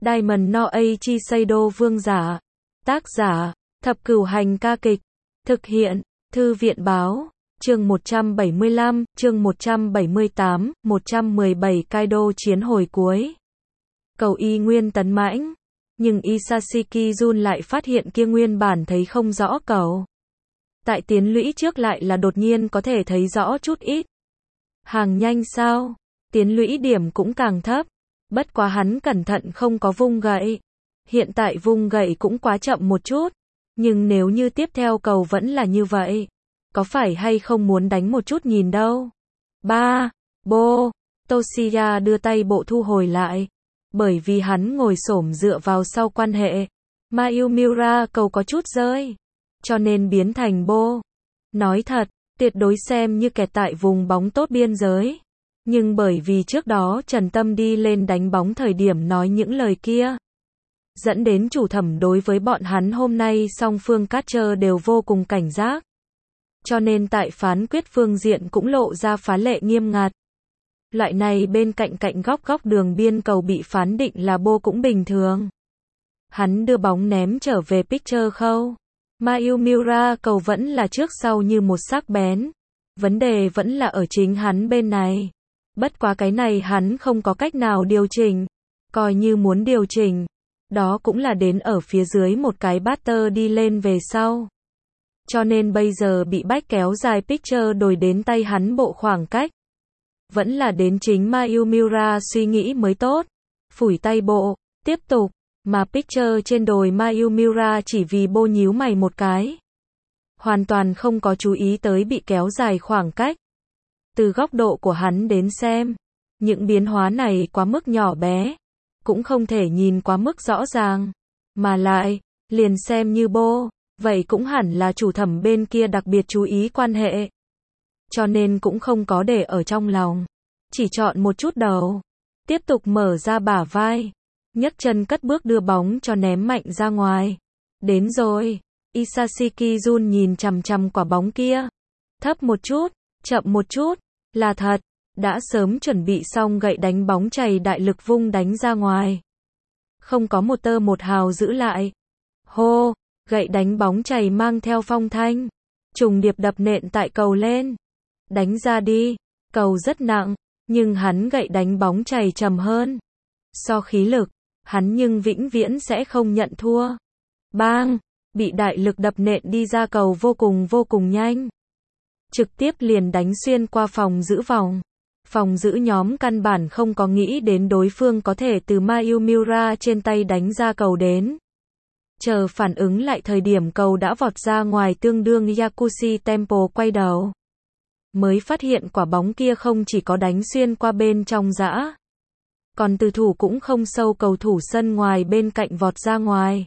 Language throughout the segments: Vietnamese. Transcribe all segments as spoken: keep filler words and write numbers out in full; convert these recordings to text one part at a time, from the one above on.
Diamond no Aichi Seido vương giả. Tác giả, Thập Cửu Hành ca kịch. Thực hiện, Thư viện báo. Chương một trăm bảy mươi lăm, chương một trăm bảy mươi tám, một trăm mười bảy Kaido chiến hồi cuối. Cầu y nguyên tấn mãnh. Nhưng Isashiki Jun lại phát hiện kia nguyên bản thấy không rõ cầu. Tại tiến lũy trước lại là đột nhiên có thể thấy rõ chút ít. Hàng nhanh sao? Tiến lũy điểm cũng càng thấp. Bất quá hắn cẩn thận không có vung gậy. Hiện tại vung gậy cũng quá chậm một chút. Nhưng nếu như tiếp theo cầu vẫn là như vậy, có phải hay không muốn đánh một chút nhìn đâu. Ba, bô, Toshiya đưa tay bộ thu hồi lại. Bởi vì hắn ngồi xổm dựa vào sau quan hệ. Mayumura cầu có chút rơi. Cho nên biến thành bô. Nói thật, tuyệt đối xem như kẹt tại vùng bóng tốt biên giới. Nhưng bởi vì trước đó Trần Tâm đi lên đánh bóng thời điểm nói những lời kia, dẫn đến chủ thẩm đối với bọn hắn hôm nay song phương catcher đều vô cùng cảnh giác. Cho nên tại phán quyết phương diện cũng lộ ra phá lệ nghiêm ngặt. Loại này bên cạnh cạnh góc góc đường biên cầu bị phán định là bô cũng bình thường. Hắn đưa bóng ném trở về pitcher khâu. Mayumura cầu vẫn là trước sau như một sắc bén. Vấn đề vẫn là ở chính hắn bên này. Bất quá cái này hắn không có cách nào điều chỉnh. Coi như muốn điều chỉnh, đó cũng là đến ở phía dưới một cái batter đi lên về sau. Cho nên bây giờ bị bách kéo dài pitcher đổi đến tay hắn bộ khoảng cách. Vẫn là đến chính Mayumura suy nghĩ mới tốt. Phủi tay bộ, tiếp tục. Mà pitcher trên đồi Mayumura chỉ vì bô nhíu mày một cái. Hoàn toàn không có chú ý tới bị kéo dài khoảng cách. Từ góc độ của hắn đến xem, những biến hóa này quá mức nhỏ bé. Cũng không thể nhìn quá mức rõ ràng. Mà lại, liền xem như bô, vậy cũng hẳn là chủ thẩm bên kia đặc biệt chú ý quan hệ. Cho nên cũng không có để ở trong lòng. Chỉ chọn một chút đầu. Tiếp tục mở ra bả vai. Nhấc chân cất bước đưa bóng cho ném mạnh ra ngoài. Đến rồi. Isashiki Jun nhìn chằm chằm quả bóng kia. Thấp một chút, chậm một chút. Là thật. Đã sớm chuẩn bị xong gậy đánh bóng chày đại lực vung đánh ra ngoài. Không có một tơ một hào giữ lại. Hô, gậy đánh bóng chày mang theo phong thanh. Trùng điệp đập nện tại cầu lên. Đánh ra đi. Cầu rất nặng, nhưng hắn gậy đánh bóng chày trầm hơn. So khí lực, hắn nhưng vĩnh viễn sẽ không nhận thua. Bang, bị đại lực đập nện đi ra cầu vô cùng vô cùng nhanh. Trực tiếp liền đánh xuyên qua phòng giữ vòng. Phòng giữ nhóm căn bản không có nghĩ đến đối phương có thể từ Mayumura trên tay đánh ra cầu đến. Chờ phản ứng lại thời điểm cầu đã vọt ra ngoài tương đương Yakushi Temple quay đầu. Mới phát hiện quả bóng kia không chỉ có đánh xuyên qua bên trong giã. Còn từ thủ cũng không sâu cầu thủ sân ngoài bên cạnh vọt ra ngoài.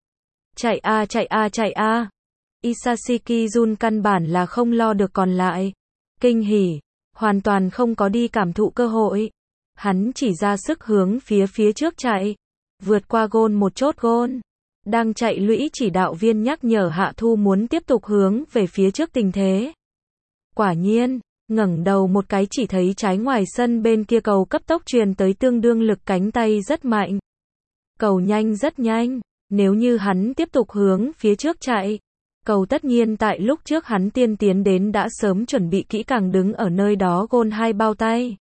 Chạy a chạy a chạy a. Isashiki Jun căn bản là không lo được còn lại. Kinh hỉ. Hoàn toàn không có đi cảm thụ cơ hội. Hắn chỉ ra sức hướng phía phía trước chạy. Vượt qua gôn một chốt gôn. Đang chạy lũy chỉ đạo viên nhắc nhở Hạ Thu muốn tiếp tục hướng về phía trước tình thế. Quả nhiên, ngẩng đầu một cái chỉ thấy trái ngoài sân bên kia cầu cấp tốc truyền tới tương đương lực cánh tay rất mạnh. Cầu nhanh rất nhanh. Nếu như hắn tiếp tục hướng phía trước chạy, cầu tất nhiên tại lúc trước hắn tiên tiến đến đã sớm chuẩn bị kỹ càng đứng ở nơi đó gôn hai bao tay.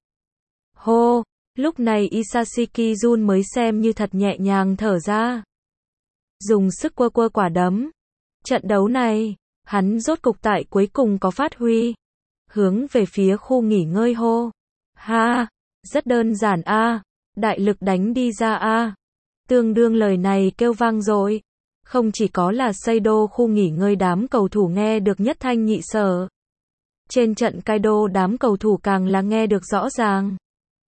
Hô, lúc này Isashiki Jun mới xem như thật nhẹ nhàng thở ra. Dùng sức quơ quơ quả đấm. Trận đấu này, hắn rốt cục tại cuối cùng có phát huy. Hướng về phía khu nghỉ ngơi hô. Ha, rất đơn giản a, đại lực đánh đi ra a. Tương đương lời này kêu vang rồi. Không chỉ có là Seido khu nghỉ ngơi đám cầu thủ nghe được nhất thanh nhị sở. Trên trận Kaido đám cầu thủ càng là nghe được rõ ràng.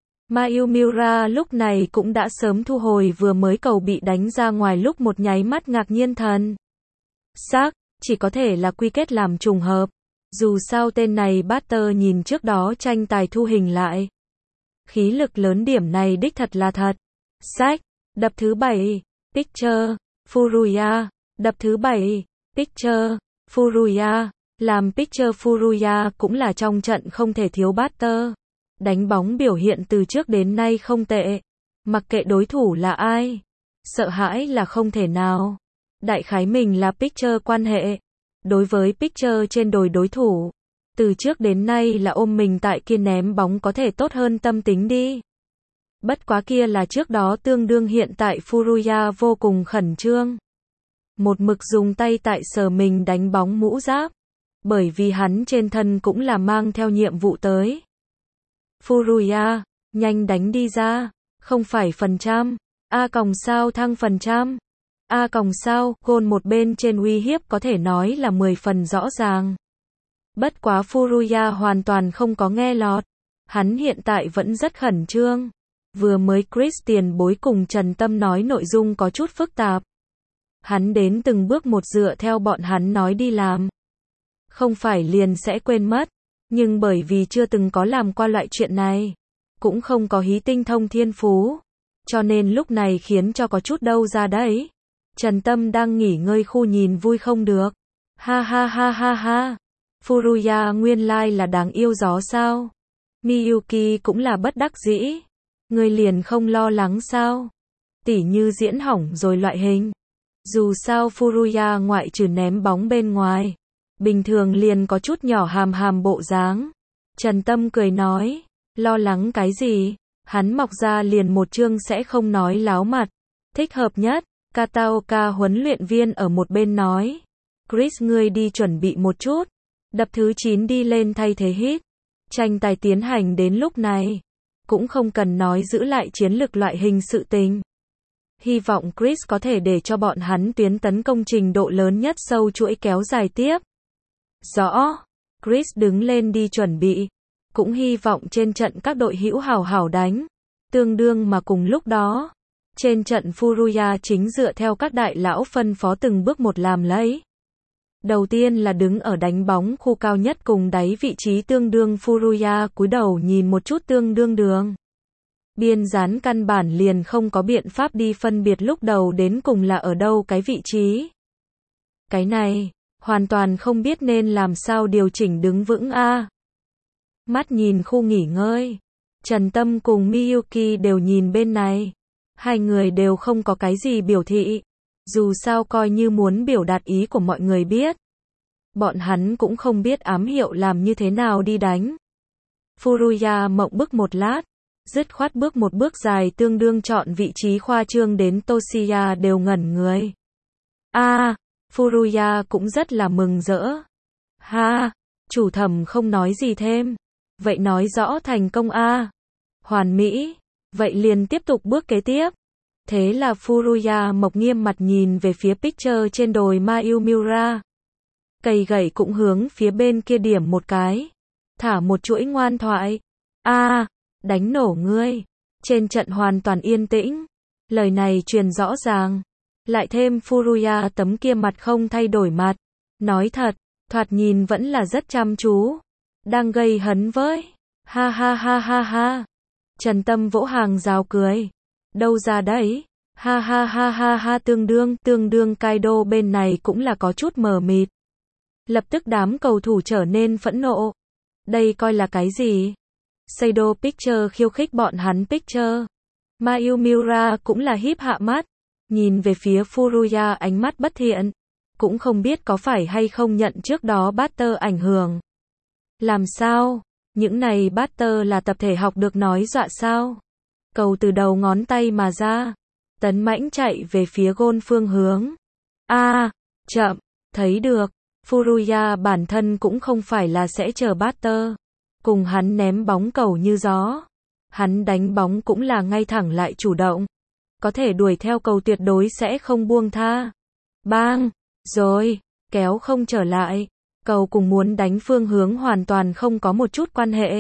Mayumura lúc này cũng đã sớm thu hồi vừa mới cầu bị đánh ra ngoài lúc một nháy mắt ngạc nhiên thần. Xác, chỉ có thể là quy kết làm trùng hợp. Dù sao tên này batter nhìn trước đó tranh tài thu hình lại. Khí lực lớn điểm này đích thật là thật. Sách, đập thứ bảy, pitcher, Furuya, đập thứ bảy, pitcher, Furuya, làm pitcher Furuya cũng là trong trận không thể thiếu batter. Đánh bóng biểu hiện từ trước đến nay không tệ. Mặc kệ đối thủ là ai, sợ hãi là không thể nào. Đại khái mình là pitcher quan hệ. Đối với pitcher trên đồi đối thủ, từ trước đến nay là ôm mình tại kia ném bóng có thể tốt hơn tâm tính đi. Bất quá kia là trước đó tương đương hiện tại Furuya vô cùng khẩn trương. Một mực dùng tay tại sờ mình đánh bóng mũ giáp. Bởi vì hắn trên thân cũng là mang theo nhiệm vụ tới. Furuya, nhanh đánh đi ra. Không phải phần trăm. A còng sao thăng phần trăm. A còng sao, gôn một bên trên uy hiếp có thể nói là mười phần rõ ràng. Bất quá Furuya hoàn toàn không có nghe lọt. Hắn hiện tại vẫn rất khẩn trương. Vừa mới Chris tiền bối cùng Trần Tâm nói nội dung có chút phức tạp. Hắn đến từng bước một dựa theo bọn hắn nói đi làm. Không phải liền sẽ quên mất. Nhưng bởi vì chưa từng có làm qua loại chuyện này. Cũng không có hí tinh thông thiên phú. Cho nên lúc này khiến cho có chút đâu ra đấy. Trần Tâm đang nghỉ ngơi khu nhìn vui không được. Ha ha ha ha ha. Furuya nguyên lai là đáng yêu gió sao. Miyuki cũng là bất đắc dĩ. Ngươi liền không lo lắng sao? Tỉ như diễn hỏng rồi loại hình. Dù sao Furuya ngoại trừ ném bóng bên ngoài, bình thường liền có chút nhỏ hàm hàm bộ dáng. Trần Tâm cười nói, lo lắng cái gì? Hắn mọc ra liền một chương sẽ không nói láo mặt. Thích hợp nhất, Kataoka huấn luyện viên ở một bên nói. Chris ngươi đi chuẩn bị một chút. Đập thứ chín đi lên thay thế hit. Tranh tài tiến hành đến lúc này. Cũng không cần nói giữ lại chiến lược loại hình sự tình. Hy vọng Chris có thể để cho bọn hắn tuyến tấn công trình độ lớn nhất sâu chuỗi kéo dài tiếp. Rõ. Chris đứng lên đi chuẩn bị. Cũng hy vọng trên trận các đội hữu hào hảo đánh. Tương đương mà cùng lúc đó. Trên trận Furuya chính dựa theo các đại lão phân phó từng bước một làm lấy. Đầu tiên là đứng ở đánh bóng khu cao nhất cùng đáy vị trí tương đương Furuya cúi đầu nhìn một chút tương đương đường. Biên dán căn bản liền không có biện pháp đi phân biệt lúc đầu đến cùng là ở đâu cái vị trí. Cái này, hoàn toàn không biết nên làm sao điều chỉnh đứng vững a. Mắt nhìn khu nghỉ ngơi. Trần Tâm cùng Miyuki đều nhìn bên này. Hai người đều không có cái gì biểu thị. Dù sao coi như muốn biểu đạt ý của mọi người biết. Bọn hắn cũng không biết ám hiệu làm như thế nào đi đánh. Furuya mộng bức một lát. Dứt khoát bước một bước dài tương đương chọn vị trí khoa trương đến Toshiya đều ngẩn người. A, à, Furuya cũng rất là mừng rỡ. Ha, chủ thẩm không nói gì thêm. Vậy nói rõ thành công a. À. Hoàn mỹ. Vậy liền tiếp tục bước kế tiếp. Thế là Furuya mộc nghiêm mặt nhìn về phía pitcher trên đồi Mayumura. Cây gậy cũng hướng phía bên kia điểm một cái. Thả một chuỗi ngoan thoại. A, à, đánh nổ ngươi. Trên trận hoàn toàn yên tĩnh. Lời này truyền rõ ràng. Lại thêm Furuya tấm kia mặt không thay đổi mặt. Nói thật, thoạt nhìn vẫn là rất chăm chú. Đang gây hấn với. Ha ha ha ha ha. Trần Tâm vỗ hàng rào cười. Đâu ra đấy? Ha ha ha ha ha tương đương, tương đương Kaido bên này cũng là có chút mờ mịt. Lập tức đám cầu thủ trở nên phẫn nộ. Đây coi là cái gì? Seido Picture khiêu khích bọn hắn Picture. Mayumura cũng là híp hạ mắt. Nhìn về phía Furuya ánh mắt bất thiện. Cũng không biết có phải hay không nhận trước đó Butter ảnh hưởng. Làm sao? Những này Butter là tập thể học được nói dọa sao? Cầu từ đầu ngón tay mà ra. Tấn mãnh chạy về phía gôn phương hướng. A, à, chậm, thấy được. Furuya bản thân cũng không phải là sẽ chờ Butter. Cùng hắn ném bóng cầu như gió. Hắn đánh bóng cũng là ngay thẳng lại chủ động. Có thể đuổi theo cầu tuyệt đối sẽ không buông tha. Bang, rồi, kéo không trở lại. Cầu cùng muốn đánh phương hướng hoàn toàn không có một chút quan hệ.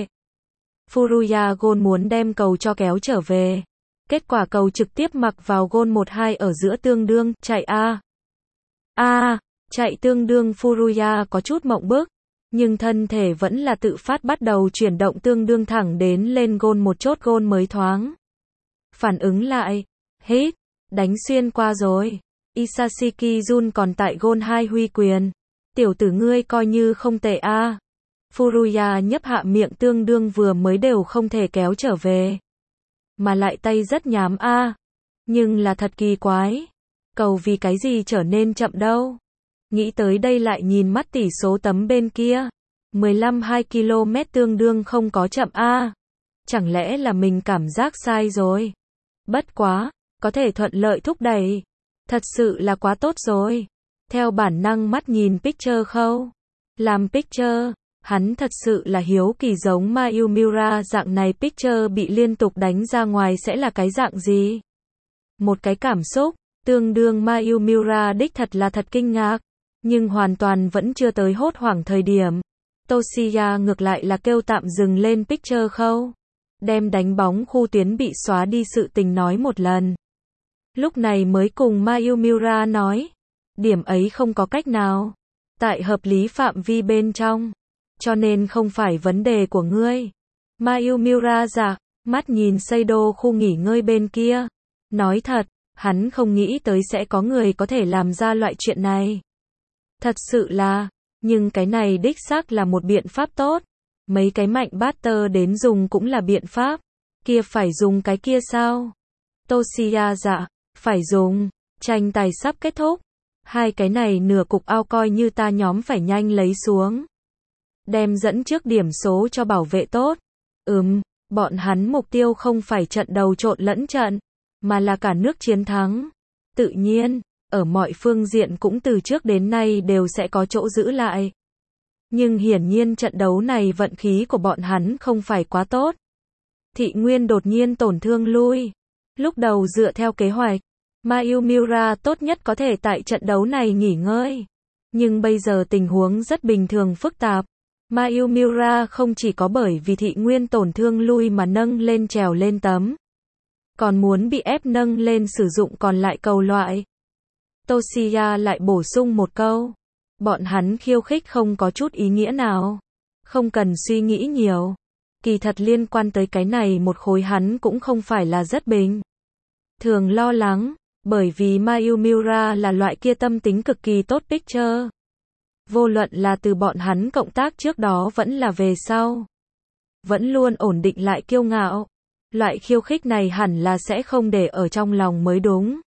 Furuya gôn muốn đem cầu cho kéo trở về. Kết quả cầu trực tiếp mặc vào gôn một hai ở giữa tương đương, chạy a. A, chạy tương đương Furuya có chút mộng bức. Nhưng thân thể vẫn là tự phát bắt đầu chuyển động tương đương thẳng đến lên gôn một chốt gôn mới thoáng. Phản ứng lại. Hít. Đánh xuyên qua rồi. Isashiki Jun còn tại gôn hai huy quyền. Tiểu tử ngươi coi như không tệ a. À. Furuya nhấp hạ miệng tương đương vừa mới đều không thể kéo trở về. Mà lại tay rất nhám a. À. Nhưng là thật kỳ quái. Cầu vì cái gì trở nên chậm đâu. Nghĩ tới đây lại nhìn mắt tỷ số tấm bên kia. mười lăm phẩy hai ki lô mét tương đương không có chậm a. Chẳng lẽ là mình cảm giác sai rồi? Bất quá, có thể thuận lợi thúc đẩy. Thật sự là quá tốt rồi. Theo bản năng mắt nhìn picture khâu. Làm picture, hắn thật sự là hiếu kỳ giống Mayumura dạng này picture bị liên tục đánh ra ngoài sẽ là cái dạng gì? Một cái cảm xúc, tương đương Mayumura đích thật là thật kinh ngạc, nhưng hoàn toàn vẫn chưa tới hốt hoảng thời điểm. Toshiya ngược lại là kêu tạm dừng lên picture khâu. Đem đánh bóng khu tuyến bị xóa đi sự tình nói một lần. Lúc này mới cùng Mayumura nói. Điểm ấy không có cách nào. Tại hợp lý phạm vi bên trong. Cho nên không phải vấn đề của ngươi. Mayumura dạ, mắt nhìn Seido khu nghỉ ngơi bên kia. Nói thật, hắn không nghĩ tới sẽ có người có thể làm ra loại chuyện này. Thật sự là, nhưng cái này đích xác là một biện pháp tốt. Mấy cái mạnh batter đến dùng cũng là biện pháp. Kia phải dùng cái kia sao? Toshiya dạ, phải dùng. Tranh tài sắp kết thúc. Hai cái này nửa cục ao coi như ta nhóm phải nhanh lấy xuống. Đem dẫn trước điểm số cho bảo vệ tốt. Ừm, bọn hắn mục tiêu không phải trận đầu trộn lẫn trận, mà là cả nước chiến thắng. Tự nhiên, ở mọi phương diện cũng từ trước đến nay đều sẽ có chỗ giữ lại. Nhưng hiển nhiên trận đấu này vận khí của bọn hắn không phải quá tốt. Thị Nguyên đột nhiên tổn thương lui. Lúc đầu dựa theo kế hoạch, Mayumura tốt nhất có thể tại trận đấu này nghỉ ngơi. Nhưng bây giờ tình huống rất bình thường phức tạp. Mayumura không chỉ có bởi vì Thị Nguyên tổn thương lui mà nâng lên trèo lên tấm. Còn muốn bị ép nâng lên sử dụng còn lại cầu loại. Toshiya lại bổ sung một câu. Bọn hắn khiêu khích không có chút ý nghĩa nào. Không cần suy nghĩ nhiều. Kỳ thật liên quan tới cái này một khối hắn cũng không phải là rất bình thường lo lắng, bởi vì Mayumura là loại kia tâm tính cực kỳ tốt picture. Vô luận là từ bọn hắn cộng tác trước đó vẫn là về sau. Vẫn luôn ổn định lại kiêu ngạo. Loại khiêu khích này hẳn là sẽ không để ở trong lòng mới đúng.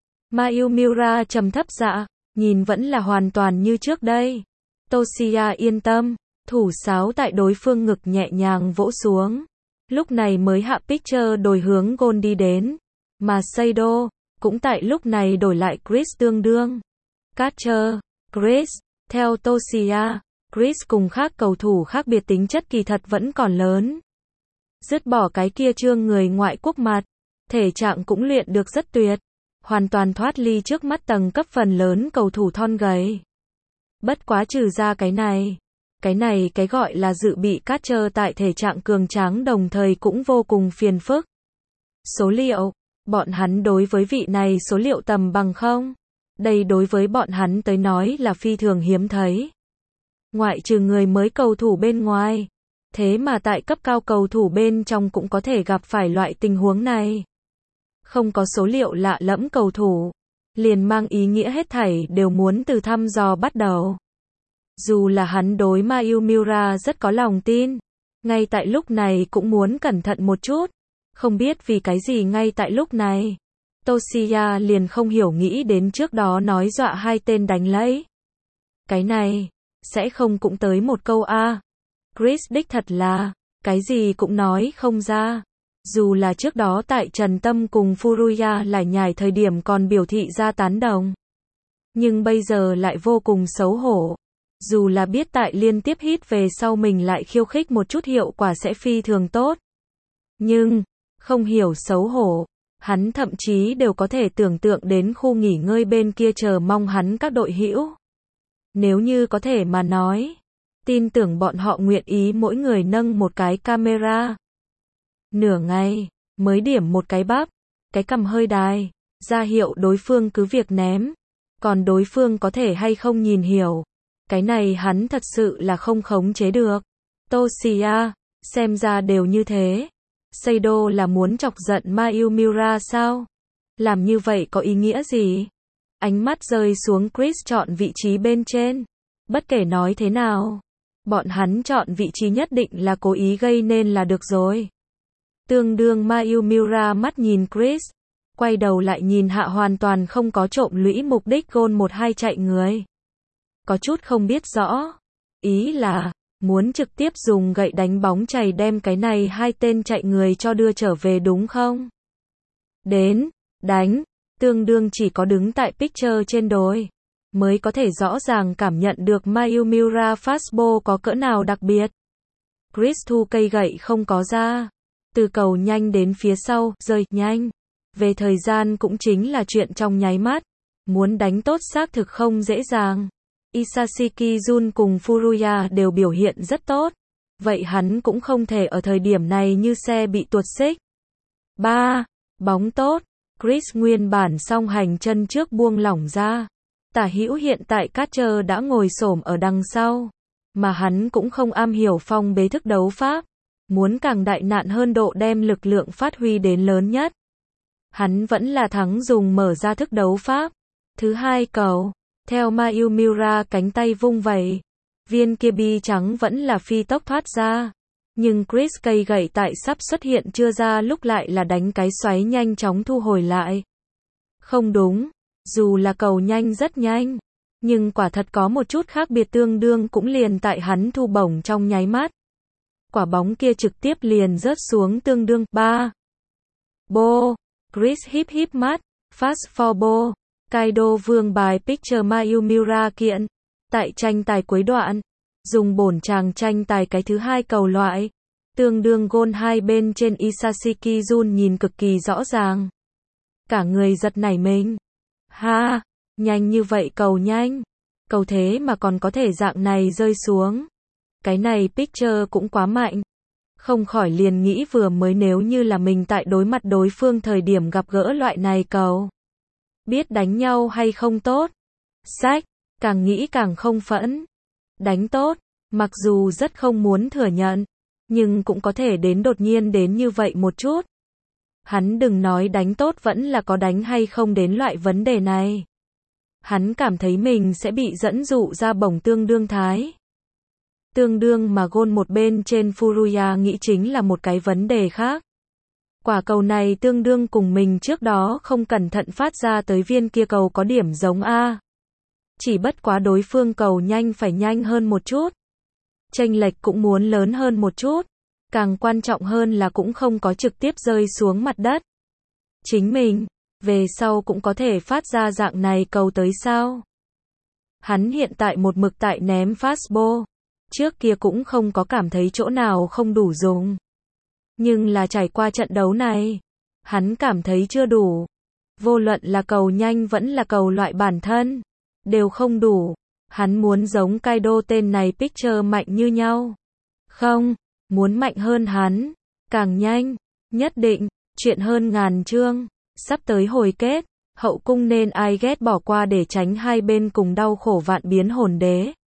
Mayumura trầm thấp dạ, nhìn vẫn là hoàn toàn như trước đây. Toshiya yên tâm, thủ sáo tại đối phương ngực nhẹ nhàng vỗ xuống. Lúc này mới hạ picture đổi hướng gôn đi đến. Mà Seido, cũng tại lúc này đổi lại Chris tương đương. Catcher, Chris, theo Toshiya, Chris cùng khác cầu thủ khác biệt tính chất kỳ thật vẫn còn lớn. Dứt bỏ cái kia trương người ngoại quốc mặt, thể trạng cũng luyện được rất tuyệt. Hoàn toàn thoát ly trước mắt tầng cấp phần lớn cầu thủ thon gầy. Bất quá trừ ra cái này. Cái này cái gọi là dự bị catcher tại thể trạng cường tráng đồng thời cũng vô cùng phiền phức. Số liệu, bọn hắn đối với vị này số liệu tầm bằng không? Đây đối với bọn hắn tới nói là phi thường hiếm thấy. Ngoại trừ người mới cầu thủ bên ngoài. Thế mà tại cấp cao cầu thủ bên trong cũng có thể gặp phải loại tình huống này. Không có số liệu lạ lẫm cầu thủ, liền mang ý nghĩa hết thảy đều muốn từ thăm dò bắt đầu. Dù là hắn đối Mayumura rất có lòng tin, ngay tại lúc này cũng muốn cẩn thận một chút. Không biết vì cái gì ngay tại lúc này, Toshiya liền không hiểu nghĩ đến trước đó nói dọa hai tên đánh lấy. Cái này, sẽ không cũng tới một câu a. Chris đích thật là, cái gì cũng nói không ra. Dù là trước đó tại Trần Tâm cùng Furuya lải nhải thời điểm còn biểu thị ra tán đồng. Nhưng bây giờ lại vô cùng xấu hổ. Dù là biết tại liên tiếp hit về sau mình lại khiêu khích một chút hiệu quả sẽ phi thường tốt. Nhưng, không hiểu xấu hổ. Hắn thậm chí đều có thể tưởng tượng đến khu nghỉ ngơi bên kia chờ mong hắn các đội hữu. Nếu như có thể mà nói, tin tưởng bọn họ nguyện ý mỗi người nâng một cái camera. Nửa ngày, mới điểm một cái bắp, cái cằm hơi đài, ra hiệu đối phương cứ việc ném. Còn đối phương có thể hay không nhìn hiểu. Cái này hắn thật sự là không khống chế được. Toshiya, xem ra đều như thế. Seido là muốn chọc giận Mayumura sao? Làm như vậy có ý nghĩa gì? Ánh mắt rơi xuống Chris chọn vị trí bên trên. Bất kể nói thế nào, bọn hắn chọn vị trí nhất định là cố ý gây nên là được rồi. Tương đương Mayumura mắt nhìn Chris, quay đầu lại nhìn Hạ hoàn toàn không có trộm lũy mục đích gôn một hai chạy người. Có chút không biết rõ. Ý là, muốn trực tiếp dùng gậy đánh bóng chày đem cái này hai tên chạy người cho đưa trở về đúng không? Đến, đánh, tương đương chỉ có đứng tại picture trên đồi, mới có thể rõ ràng cảm nhận được Mayumura fastball có cỡ nào đặc biệt. Chris thu cây gậy không có ra. Từ cầu nhanh đến phía sau, rơi nhanh. Về thời gian cũng chính là chuyện trong nháy mắt. Muốn đánh tốt xác thực không dễ dàng. Isashiki Jun cùng Furuya đều biểu hiện rất tốt. Vậy hắn cũng không thể ở thời điểm này như xe bị tuột xích. ba. Bóng tốt. Chris nguyên bản song hành chân trước buông lỏng ra. Tả hữu hiện tại catcher đã ngồi xổm ở đằng sau. Mà hắn cũng không am hiểu phong bế thức đấu pháp. Muốn càng đại nạn hơn độ đem lực lượng phát huy đến lớn nhất. Hắn vẫn là thắng dùng mở ra thức đấu pháp. Thứ hai cầu. Theo Mayumura cánh tay vung vẩy. Viên kia bi trắng vẫn là phi tốc thoát ra. Nhưng Chris cây gậy tại sắp xuất hiện chưa ra lúc lại là đánh cái xoáy nhanh chóng thu hồi lại. Không đúng. Dù là cầu nhanh rất nhanh. Nhưng quả thật có một chút khác biệt tương đương cũng liền tại hắn thu bổng trong nháy mắt. Quả bóng kia trực tiếp liền rớt xuống tương đương ba. Bô. Chris híp híp mắt. Fast for ball. Kaido vương bài picture Mayumura kiện. Tại tranh tài cuối đoạn. Dùng bổn chàng tranh tài cái thứ hai cầu loại. Tương đương gôn hai bên trên Isashiki Jun nhìn cực kỳ rõ ràng. Cả người giật nảy mình. Ha. Nhanh như vậy cầu nhanh. Cầu thế mà còn có thể dạng này rơi xuống. Cái này picture cũng quá mạnh. Không khỏi liền nghĩ vừa mới nếu như là mình tại đối mặt đối phương thời điểm gặp gỡ loại này cầu. Biết đánh nhau hay không tốt. Sách, càng nghĩ càng không phẫn. Đánh tốt, mặc dù rất không muốn thừa nhận. Nhưng cũng có thể đến đột nhiên đến như vậy một chút. Hắn đừng nói đánh tốt vẫn là có đánh hay không đến loại vấn đề này. Hắn cảm thấy mình sẽ bị dẫn dụ ra bổng tương đương thái. Tương đương mà gôn một bên trên Furuya nghĩ chính là một cái vấn đề khác. Quả cầu này tương đương cùng mình trước đó không cẩn thận phát ra tới viên kia cầu có điểm giống A. Chỉ bất quá đối phương cầu nhanh phải nhanh hơn một chút. Chênh lệch cũng muốn lớn hơn một chút. Càng quan trọng hơn là cũng không có trực tiếp rơi xuống mặt đất. Chính mình, về sau cũng có thể phát ra dạng này cầu tới sao. Hắn hiện tại một mực tại ném fastball. Trước kia cũng không có cảm thấy chỗ nào không đủ dùng. Nhưng là trải qua trận đấu này, hắn cảm thấy chưa đủ. Vô luận là cầu nhanh vẫn là cầu loại bản thân, đều không đủ. Hắn muốn giống Kaido tên này picture mạnh như nhau. Không, muốn mạnh hơn hắn, càng nhanh, nhất định, chuyện hơn ngàn chương, sắp tới hồi kết, hậu cung nên ai ghét bỏ qua để tránh hai bên cùng đau khổ vạn biến hồn đế.